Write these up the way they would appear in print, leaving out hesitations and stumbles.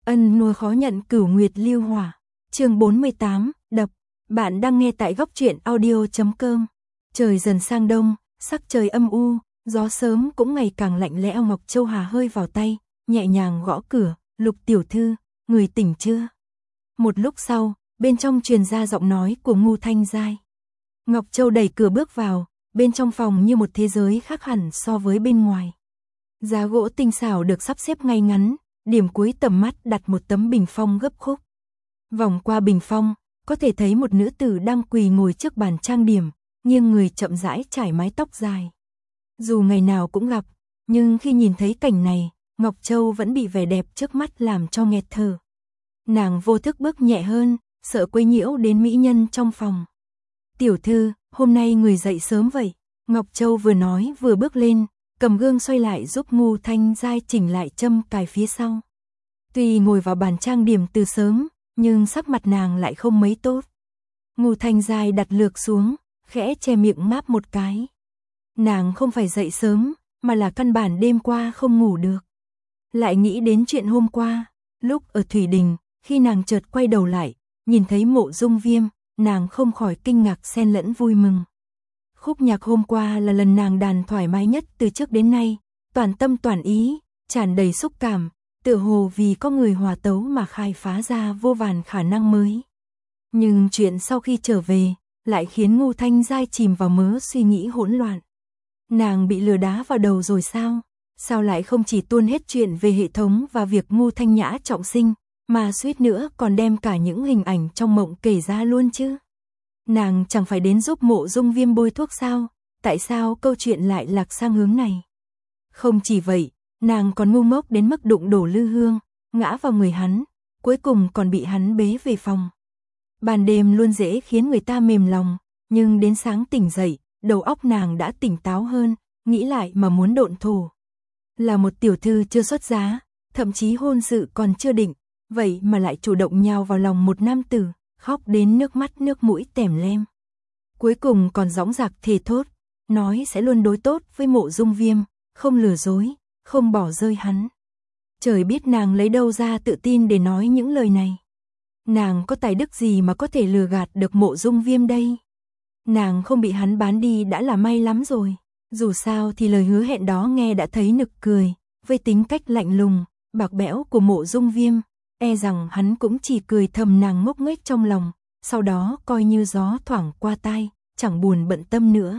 Ân nuôi khó nhận cửu nguyệt lưu hỏa. Chương 48, đập. Bạn đang nghe tại góc truyện audio.com. Trời dần sang đông, sắc trời âm u, gió sớm cũng ngày càng lạnh lẽo. Ngọc Châu hà hơi vào tay, nhẹ nhàng gõ cửa, "Lục tiểu thư, người tỉnh chưa?" Một lúc sau, bên trong truyền ra giọng nói của Ngô Thanh Giai. Ngọc Châu đẩy cửa bước vào, bên trong phòng như một thế giới khác hẳn so với bên ngoài. Giá gỗ tinh xảo được sắp xếp ngay ngắn, điểm cuối tầm mắt đặt một tấm bình phong gấp khúc. Vòng qua bình phong, có thể thấy một nữ tử đang quỳ ngồi trước bàn trang điểm, nghiêng người chậm rãi trải mái tóc dài. Dù ngày nào cũng gặp, nhưng khi nhìn thấy cảnh này, Ngọc Châu vẫn bị vẻ đẹp trước mắt làm cho nghẹt thở. Nàng vô thức bước nhẹ hơn, sợ quấy nhiễu đến mỹ nhân trong phòng. "Tiểu thư, hôm nay người dậy sớm vậy?" Ngọc Châu vừa nói vừa bước lên, cầm gương xoay lại giúp Ngô Thanh Giai chỉnh lại châm cài phía sau. Tuy ngồi vào bàn trang điểm từ sớm, nhưng sắc mặt nàng lại không mấy tốt. Ngô Thanh Giai đặt lược xuống, khẽ che miệng ngáp một cái. Nàng không phải dậy sớm, mà là căn bản đêm qua không ngủ được. Lại nghĩ đến chuyện hôm qua, lúc ở Thủy Đình, khi nàng chợt quay đầu lại, nhìn thấy Mộ Dung Viêm, nàng không khỏi kinh ngạc xen lẫn vui mừng. Khúc nhạc hôm qua là lần nàng đàn thoải mái nhất từ trước đến nay, toàn tâm toàn ý, tràn đầy xúc cảm, tựa hồ vì có người hòa tấu mà khai phá ra vô vàn khả năng mới. Nhưng chuyện sau khi trở về, lại khiến Ngô Thanh Giai chìm vào mớ suy nghĩ hỗn loạn. Nàng bị lừa đá vào đầu rồi sao? Sao lại không chỉ tuôn hết chuyện về hệ thống và việc Ngô Thanh Nhã trọng sinh, mà suýt nữa còn đem cả những hình ảnh trong mộng kể ra luôn chứ? Nàng chẳng phải đến giúp Mộ Dung Viêm bôi thuốc sao? Tại sao câu chuyện lại lạc sang hướng này? Không chỉ vậy, nàng còn ngu ngốc đến mức đụng đổ lư hương, ngã vào người hắn, cuối cùng còn bị hắn bế về phòng. Ban đêm luôn dễ khiến người ta mềm lòng, nhưng đến sáng tỉnh dậy, đầu óc nàng đã tỉnh táo hơn, nghĩ lại mà muốn độn thổ. Là một tiểu thư chưa xuất giá, thậm chí hôn sự còn chưa định, vậy mà lại chủ động nhào vào lòng một nam tử, khóc đến nước mắt nước mũi tèm lem. Cuối cùng còn dõng dạc thề thốt, nói sẽ luôn đối tốt với Mộ Dung Viêm, không lừa dối, không bỏ rơi hắn. Trời biết nàng lấy đâu ra tự tin để nói những lời này. Nàng có tài đức gì mà có thể lừa gạt được Mộ Dung Viêm đây? Nàng không bị hắn bán đi đã là may lắm rồi. Dù sao thì lời hứa hẹn đó nghe đã thấy nực cười, với tính cách lạnh lùng, bạc bẽo của Mộ Dung Viêm, e rằng hắn cũng chỉ cười thầm nàng ngốc nghếch trong lòng, sau đó coi như gió thoảng qua tai, chẳng buồn bận tâm nữa.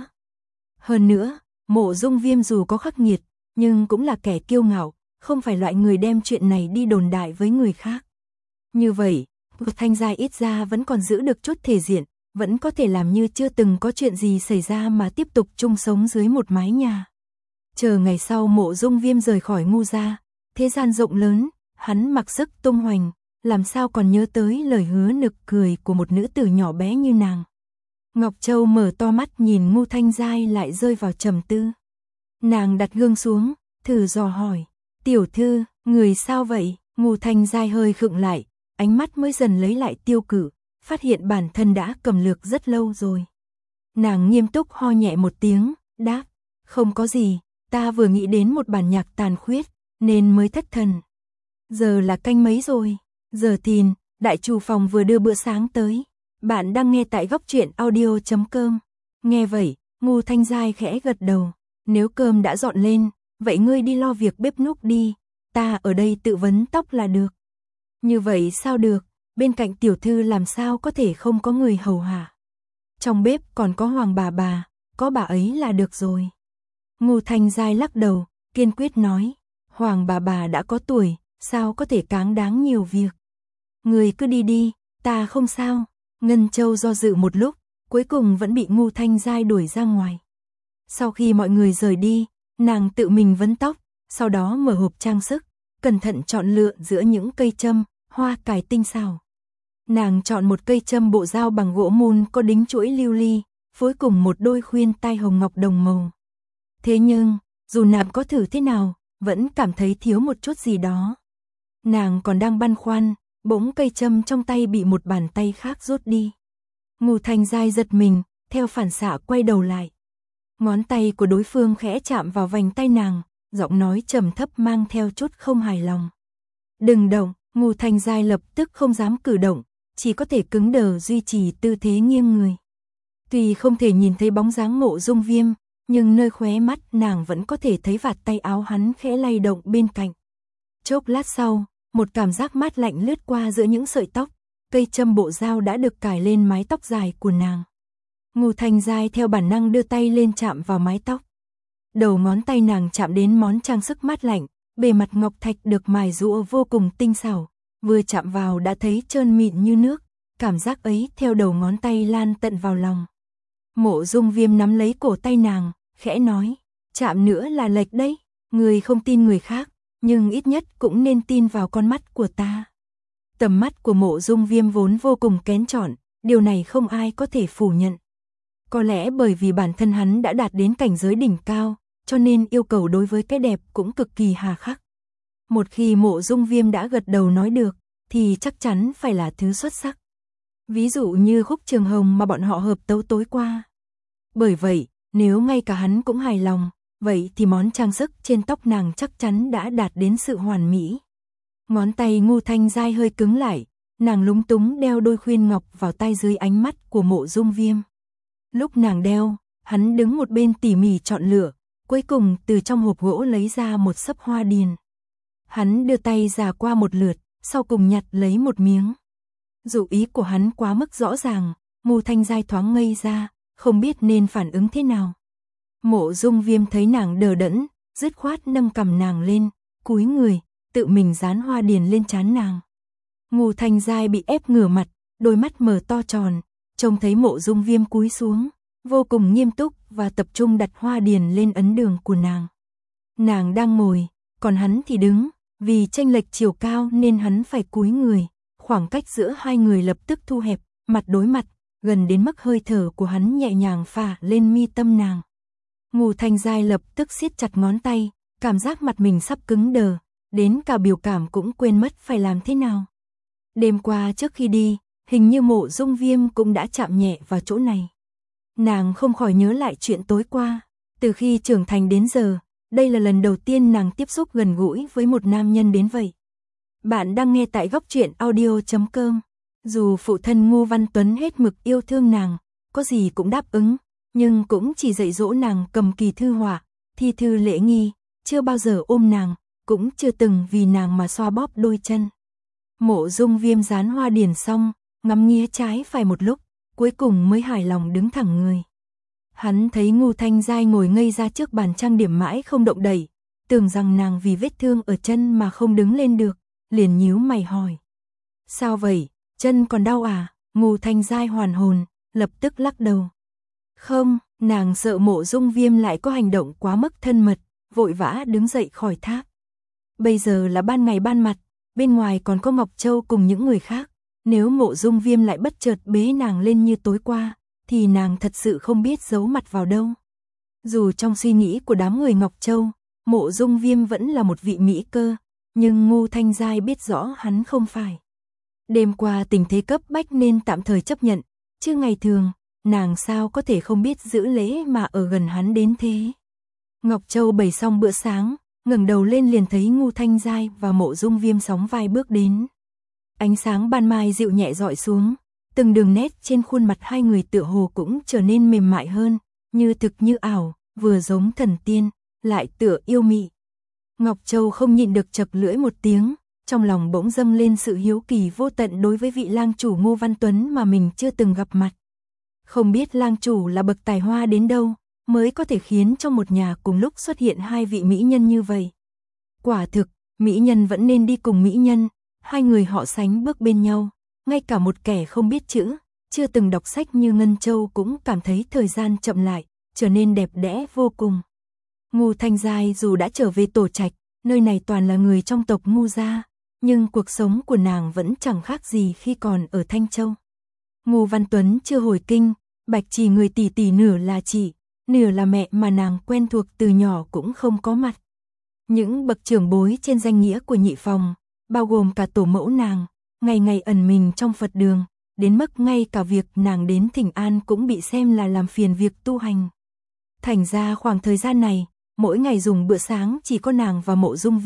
Hơn nữa, Mộ Dung Viêm dù có khắc nghiệt, nhưng cũng là kẻ kiêu ngạo, không phải loại người đem chuyện này đi đồn đại với người khác. Như vậy, Thanh Giai ít ra vẫn còn giữ được chút thể diện, vẫn có thể làm như chưa từng có chuyện gì xảy ra mà tiếp tục chung sống dưới một mái nhà. Chờ ngày sau Mộ Dung Viêm rời khỏi Ngô gia, thế gian rộng lớn, hắn mặc sức tung hoành, làm sao còn nhớ tới lời hứa nực cười của một nữ tử nhỏ bé như nàng. Ngọc Châu mở to mắt nhìn Ngô Thanh Giai lại rơi vào trầm tư. Nàng đặt gương xuống, thử dò hỏi, "Tiểu thư, người sao vậy?" Ngô Thanh Giai hơi khựng lại, ánh mắt mới dần lấy lại tiêu cự, phát hiện bản thân đã cầm lược rất lâu rồi. Nàng nghiêm túc ho nhẹ một tiếng, đáp, "Không có gì, ta vừa nghĩ đến một bản nhạc tàn khuyết, nên mới thất thần." Giờ là canh mấy rồi? Giờ thìn, đại chủ phòng vừa đưa bữa sáng tới. Bạn đang nghe tại góc truyện audio.com. Nghe vậy, Ngô Thanh Giai khẽ gật đầu. "Nếu cơm đã dọn lên, vậy ngươi đi lo việc bếp núc đi, ta ở đây tự vấn tóc là được." "Như vậy sao được, bên cạnh tiểu thư làm sao có thể không có người hầu hạ. Trong bếp còn có Hoàng bà, có bà ấy là được rồi." Ngô Thanh Giai lắc đầu, kiên quyết nói, "Hoàng bà đã có tuổi, sao có thể cáng đáng nhiều việc. Người cứ đi đi, ta không sao." Ngân Châu do dự một lúc, cuối cùng vẫn bị Ngô Thanh Giai đuổi ra ngoài. Sau khi mọi người rời đi, nàng tự mình vấn tóc, sau đó mở hộp trang sức, cẩn thận chọn lựa giữa những cây châm, hoa cài tinh xảo. Nàng chọn một cây châm bộ dao bằng gỗ mun có đính chuỗi lưu ly, phối cùng một đôi khuyên tai hồng ngọc đồng màu. Thế nhưng, dù nàng có thử thế nào, vẫn cảm thấy thiếu một chút gì đó. Nàng còn đang băn khoăn, bỗng cây châm trong tay bị một bàn tay khác rút đi. Ngô Thanh Giai giật mình, theo phản xạ quay đầu lại. Ngón tay của đối phương khẽ chạm vào vành tay nàng, giọng nói trầm thấp mang theo chút không hài lòng. "Đừng động." Ngô Thanh Giai lập tức không dám cử động, chỉ có thể cứng đờ duy trì tư thế nghiêng người. Tuy không thể nhìn thấy bóng dáng Mộ Dung Viêm, nhưng nơi khóe mắt nàng vẫn có thể thấy vạt tay áo hắn khẽ lay động bên cạnh. Chốc lát sau, một cảm giác mát lạnh lướt qua giữa những sợi tóc, cây châm bộ dao đã được cài lên mái tóc dài của nàng. Ngô Thanh Giai theo bản năng đưa tay lên chạm vào mái tóc. Đầu ngón tay nàng chạm đến món trang sức mát lạnh, bề mặt ngọc thạch được mài rũa vô cùng tinh xảo, vừa chạm vào đã thấy trơn mịn như nước, cảm giác ấy theo đầu ngón tay lan tận vào lòng. Mộ Dung Viêm nắm lấy cổ tay nàng, khẽ nói, chạm nữa là lệch đấy, người không tin người khác, nhưng ít nhất cũng nên tin vào con mắt của ta. Tầm mắt của Mộ Dung Viêm vốn vô cùng kén chọn, điều này không ai có thể phủ nhận. Có lẽ bởi vì bản thân hắn đã đạt đến cảnh giới đỉnh cao, cho nên yêu cầu đối với cái đẹp cũng cực kỳ hà khắc. Một khi Mộ Dung Viêm đã gật đầu nói được, thì chắc chắn phải là thứ xuất sắc. Ví dụ như khúc Trường Hồng mà bọn họ hợp tấu tối qua. Bởi vậy, nếu ngay cả hắn cũng hài lòng, vậy thì món trang sức trên tóc nàng chắc chắn đã đạt đến sự hoàn mỹ. Ngón tay Ngô Thanh Giai hơi cứng lại, nàng lúng túng đeo đôi khuyên ngọc vào tay dưới ánh mắt của Mộ Dung Viêm. Lúc nàng đeo, hắn đứng một bên tỉ mỉ chọn lựa, cuối cùng từ trong hộp gỗ lấy ra một xấp hoa điền. Hắn đưa tay già qua một lượt, sau cùng nhặt lấy một miếng. Dù ý của hắn quá mức rõ ràng, Ngô Thanh Giai thoáng ngây ra, không biết nên phản ứng thế nào. Mộ Dung Viêm thấy nàng đờ đẫn, dứt khoát nâng cằm nàng lên, cúi người, tự mình dán hoa điền lên trán nàng. Ngô Thanh Giai bị ép ngửa mặt, đôi mắt mở to tròn, trông thấy Mộ Dung Viêm cúi xuống, vô cùng nghiêm túc và tập trung đặt hoa điền lên ấn đường của nàng. Nàng đang ngồi, còn hắn thì đứng, vì chênh lệch chiều cao nên hắn phải cúi người, khoảng cách giữa hai người lập tức thu hẹp, mặt đối mặt, gần đến mức hơi thở của hắn nhẹ nhàng phả lên mi tâm nàng. Ngô Thanh Giai lập tức siết chặt ngón tay, cảm giác mặt mình sắp cứng đờ, đến cả biểu cảm cũng quên mất phải làm thế nào. Đêm qua trước khi đi, hình như Mộ Dung Viêm cũng đã chạm nhẹ vào chỗ này. Nàng không khỏi nhớ lại chuyện tối qua, từ khi trưởng thành đến giờ, đây là lần đầu tiên nàng tiếp xúc gần gũi với một nam nhân đến vậy. Bạn đang nghe tại góc truyện audio.com. Dù phụ thân Ngô Văn Tuấn hết mực yêu thương nàng, có gì cũng đáp ứng, nhưng cũng chỉ dạy dỗ nàng cầm kỳ thư họa, thi thư lễ nghi, chưa bao giờ ôm nàng, cũng chưa từng vì nàng mà xoa bóp đôi chân. Mộ Dung Viêm dán hoa điền xong, ngắm nghía trái phải một lúc, cuối cùng mới hài lòng đứng thẳng người. Hắn thấy Ngô Thanh Giai ngồi ngây ra trước bàn trang điểm mãi không động đậy, tưởng rằng nàng vì vết thương ở chân mà không đứng lên được, liền nhíu mày hỏi. Sao vậy, chân còn đau à? Ngô Thanh Giai hoàn hồn, lập tức lắc đầu. Không, nàng sợ Mộ Dung Viêm lại có hành động quá mức thân mật, vội vã đứng dậy khỏi tháp. Bây giờ là ban ngày ban mặt, bên ngoài còn có Ngọc Châu cùng những người khác, nếu Mộ Dung Viêm lại bất chợt bế nàng lên như tối qua, thì nàng thật sự không biết giấu mặt vào đâu. Dù trong suy nghĩ của đám người Ngọc Châu, Mộ Dung Viêm vẫn là một vị mỹ cơ, nhưng Ngô Thanh Giai biết rõ hắn không phải. Đêm qua tình thế cấp bách nên tạm thời chấp nhận, chứ ngày thường, nàng sao có thể không biết giữ lễ mà ở gần hắn đến thế. Ngọc Châu bày xong bữa sáng, ngẩng đầu lên liền thấy Ngô Thanh Giai và Mộ Dung Viêm sóng vai bước đến. Ánh sáng ban mai dịu nhẹ dọi xuống, từng đường nét trên khuôn mặt hai người tựa hồ cũng trở nên mềm mại hơn, như thực như ảo, vừa giống thần tiên, lại tựa yêu mị. Ngọc Châu không nhịn được chậc lưỡi một tiếng, trong lòng bỗng dâng lên sự hiếu kỳ vô tận đối với vị lang chủ Ngô Văn Tuấn mà mình chưa từng gặp mặt. Không biết lang chủ là bậc tài hoa đến đâu, mới có thể khiến trong một nhà cùng lúc xuất hiện hai vị mỹ nhân như vậy. Quả thực, mỹ nhân vẫn nên đi cùng mỹ nhân, hai người họ sánh bước bên nhau, ngay cả một kẻ không biết chữ, chưa từng đọc sách như Ngân Châu cũng cảm thấy thời gian chậm lại, trở nên đẹp đẽ vô cùng. Ngô Thanh Giai dù đã trở về tổ trạch, nơi này toàn là người trong tộc Ngô gia, nhưng cuộc sống của nàng vẫn chẳng khác gì khi còn ở Thanh Châu. Ngô Văn Tuấn chưa hồi kinh, Bạch Chỉ người tỷ tỷ nửa là chị, nửa là mẹ mà nàng quen thuộc từ nhỏ cũng không có mặt. Những bậc trưởng bối trên danh nghĩa của nhị phòng, bao gồm cả tổ mẫu nàng, ngày ngày ẩn mình trong Phật đường, đến mức ngay cả việc nàng đến thỉnh an cũng bị xem là làm phiền việc tu hành. Thành ra khoảng thời gian này, mỗi ngày dùng bữa sáng chỉ có nàng và Mộ Dung Viêm,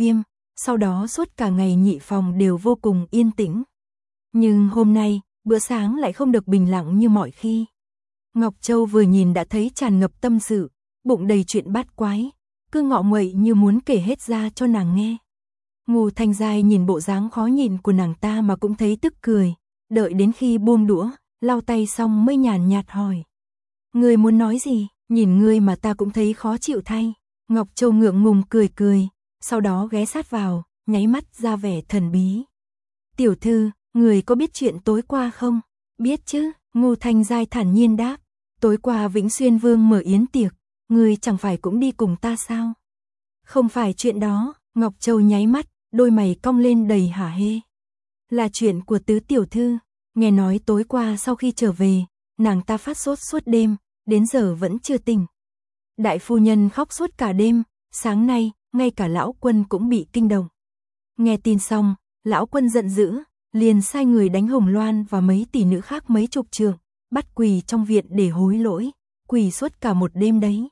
sau đó suốt cả ngày nhị phòng đều vô cùng yên tĩnh. Nhưng hôm nay, bữa sáng lại không được bình lặng như mọi khi. Ngọc Châu vừa nhìn đã thấy tràn ngập tâm sự, bụng đầy chuyện bát quái, cứ ngọ nguậy như muốn kể hết ra cho nàng nghe. Ngô Thanh Giai nhìn bộ dáng khó nhìn của nàng ta mà cũng thấy tức cười, đợi đến khi buông đũa, lau tay xong mới nhàn nhạt hỏi. Ngươi muốn nói gì, nhìn ngươi mà ta cũng thấy khó chịu thay. Ngọc Châu ngượng ngùng cười cười, sau đó ghé sát vào, nháy mắt ra vẻ thần bí. Tiểu thư, người có biết chuyện tối qua không? Biết chứ, Ngô Thanh Giai thản nhiên đáp. Tối qua Vĩnh Xuyên Vương mở yến tiệc, người chẳng phải cũng đi cùng ta sao? Không phải chuyện đó, Ngọc Châu nháy mắt, đôi mày cong lên đầy hả hê. Là chuyện của tứ tiểu thư, nghe nói tối qua sau khi trở về, nàng ta phát sốt suốt đêm, đến giờ vẫn chưa tỉnh. Đại phu nhân khóc suốt cả đêm, sáng nay, ngay cả lão quân cũng bị kinh động. Nghe tin xong, lão quân giận dữ, liền sai người đánh Hồng Loan và mấy tỷ nữ khác mấy chục trượng, bắt quỳ trong viện để hối lỗi, quỳ suốt cả một đêm đấy.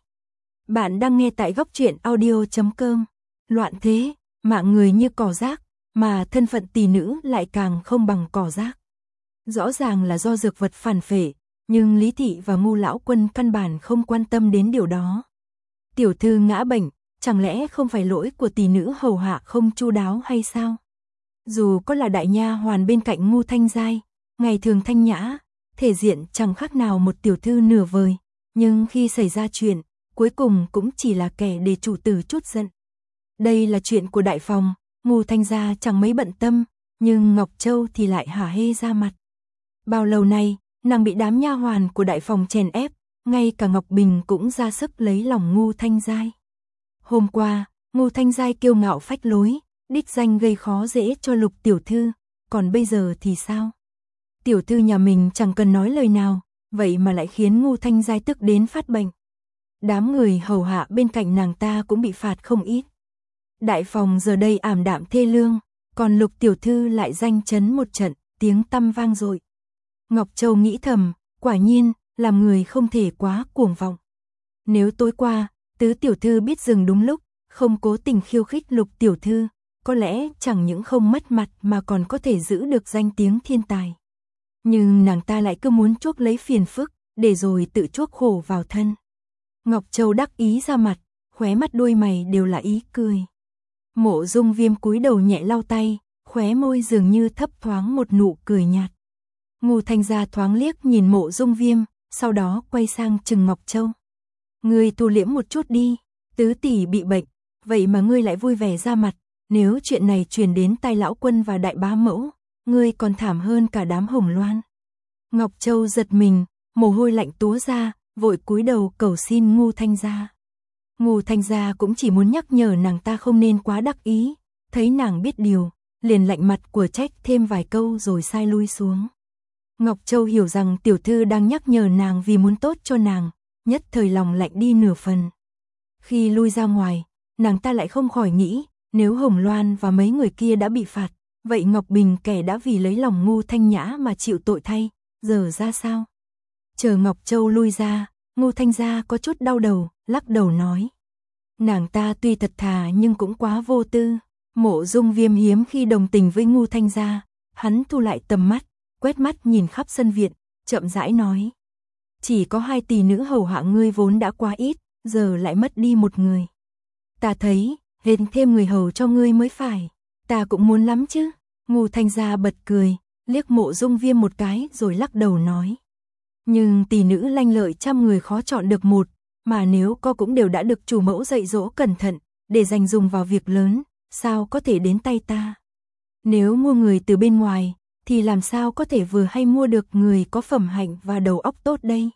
Bạn đang nghe tại góc truyện audio.com. Loạn thế, mạng người như cỏ rác, mà thân phận tỷ nữ lại càng không bằng cỏ rác. Rõ ràng là do dược vật phản phệ, nhưng Lý Thị và Ngô lão quân căn bản không quan tâm đến điều đó. Tiểu thư ngã bệnh, chẳng lẽ không phải lỗi của tỷ nữ hầu hạ không chu đáo hay sao? Dù có là đại nha hoàn bên cạnh Ngô Thanh Giai, ngày thường thanh nhã, thể diện chẳng khác nào một tiểu thư nửa vời, nhưng khi xảy ra chuyện, cuối cùng cũng chỉ là kẻ để chủ tử trút giận. Đây là chuyện của đại phòng, Ngô Thanh gia chẳng mấy bận tâm, nhưng Ngọc Châu thì lại hả hê ra mặt. Bao lâu nay, nàng bị đám nha hoàn của đại phòng chèn ép, ngay cả Ngọc Bình cũng ra sức lấy lòng Ngô Thanh Giai. Hôm qua, Ngô Thanh Giai kiêu ngạo phách lối, đích danh gây khó dễ cho Lục tiểu thư, còn bây giờ thì sao? Tiểu thư nhà mình chẳng cần nói lời nào, vậy mà lại khiến Ngô Thanh Giai tức đến phát bệnh. Đám người hầu hạ bên cạnh nàng ta cũng bị phạt không ít. Đại phòng giờ đây ảm đạm thê lương, còn Lục tiểu thư lại danh chấn một trận, tiếng tăm vang dội. Ngọc Châu nghĩ thầm, quả nhiên, làm người không thể quá cuồng vọng. Nếu tối qua, tứ tiểu thư biết dừng đúng lúc, không cố tình khiêu khích Lục tiểu thư, có lẽ chẳng những không mất mặt mà còn có thể giữ được danh tiếng thiên tài. Nhưng nàng ta lại cứ muốn chuốc lấy phiền phức, để rồi tự chuốc khổ vào thân. Ngọc Châu đắc ý ra mặt, khóe mắt đôi mày đều là ý cười. Mộ Dung Viêm cúi đầu nhẹ lau tay, khóe môi dường như thấp thoáng một nụ cười nhạt. Ngô Thanh gia thoáng liếc nhìn Mộ Dung Viêm, sau đó quay sang chừng Ngọc Châu. Ngươi thu liễm một chút đi, tứ tỷ bị bệnh, vậy mà ngươi lại vui vẻ ra mặt, nếu chuyện này truyền đến tai lão quân và đại bá mẫu, ngươi còn thảm hơn cả đám Hồng Loan. Ngọc Châu giật mình, mồ hôi lạnh túa ra, vội cúi đầu cầu xin Ngô Thanh gia. Ngô Thanh gia cũng chỉ muốn nhắc nhở nàng ta không nên quá đắc ý, thấy nàng biết điều, liền lạnh mặt của trách thêm vài câu rồi sai lui xuống. Ngọc Châu hiểu rằng tiểu thư đang nhắc nhở nàng vì muốn tốt cho nàng, nhất thời lòng lạnh đi nửa phần. Khi lui ra ngoài, nàng ta lại không khỏi nghĩ, nếu Hồng Loan và mấy người kia đã bị phạt, vậy Ngọc Bình kẻ đã vì lấy lòng Ngô Thanh Nhã mà chịu tội thay, giờ ra sao? Chờ Ngọc Châu lui ra, Ngô Thanh gia có chút đau đầu, lắc đầu nói. Nàng ta tuy thật thà nhưng cũng quá vô tư. Mộ Dung Viêm hiếm khi đồng tình với Ngô Thanh gia, hắn thu lại tầm mắt, quét mắt nhìn khắp sân viện, chậm rãi nói. Chỉ có 2 tỷ nữ hầu hạ ngươi vốn đã quá ít, giờ lại mất đi một người. Ta thấy, hên thêm người hầu cho ngươi mới phải, ta cũng muốn lắm chứ. Ngô Thanh gia bật cười, liếc Mộ Dung Viêm một cái rồi lắc đầu nói. Nhưng tỷ nữ lanh lợi trăm người khó chọn được một, mà nếu có cũng đều đã được chủ mẫu dạy dỗ cẩn thận, để dành dùng vào việc lớn, sao có thể đến tay ta. Nếu mua người từ bên ngoài, thì làm sao có thể vừa hay mua được người có phẩm hạnh và đầu óc tốt đây.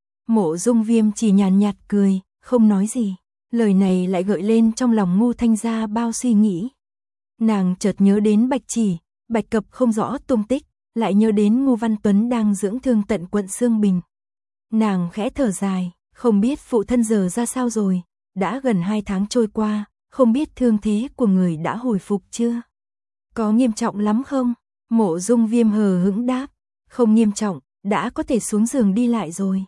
Mộ Dung Viêm chỉ nhàn nhạt cười, không nói gì. Lời này lại gợi lên trong lòng Ngô Thanh gia bao suy nghĩ. Nàng chợt nhớ đến Bạch Chỉ, Bạch Cập không rõ tung tích, lại nhớ đến Ngô Văn Tuấn đang dưỡng thương tận quận Sương Bình. Nàng khẽ thở dài, không biết phụ thân giờ ra sao rồi, đã gần 2 tháng trôi qua, không biết thương thế của người đã hồi phục chưa? Có nghiêm trọng lắm không? Mộ Dung Viêm hờ hững đáp, không nghiêm trọng, đã có thể xuống giường đi lại rồi.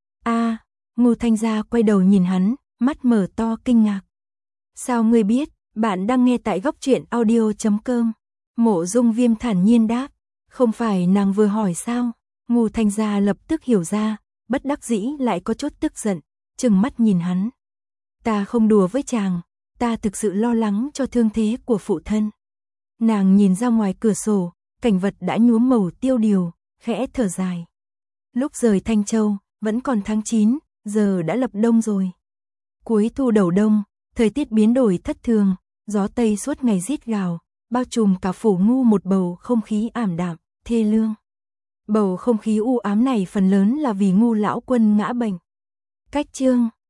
Ngô Thanh gia quay đầu nhìn hắn, mắt mở to kinh ngạc. Sao ngươi biết? Bạn đang nghe tại góc truyện audio.com. Mộ Dung Viêm thản nhiên đáp. Không phải nàng vừa hỏi sao? Ngô Thanh Gia lập tức hiểu ra, bất đắc dĩ lại có chút tức giận, trừng mắt nhìn hắn. Ta không đùa với chàng, ta thực sự lo lắng cho thương thế của phụ thân. Nàng nhìn ra ngoài cửa sổ, cảnh vật đã nhuốm màu tiêu điều, khẽ thở dài. Lúc rời Thanh Châu, vẫn còn tháng 9, giờ đã lập đông rồi. Cuối thu đầu đông, thời tiết biến đổi thất thường, gió tây suốt ngày rít gào, bao trùm cả phủ ngu một bầu không khí ảm đạm, thê lương. Bầu không khí u ám này phần lớn là vì Ngu lão quân ngã bệnh. Cách chương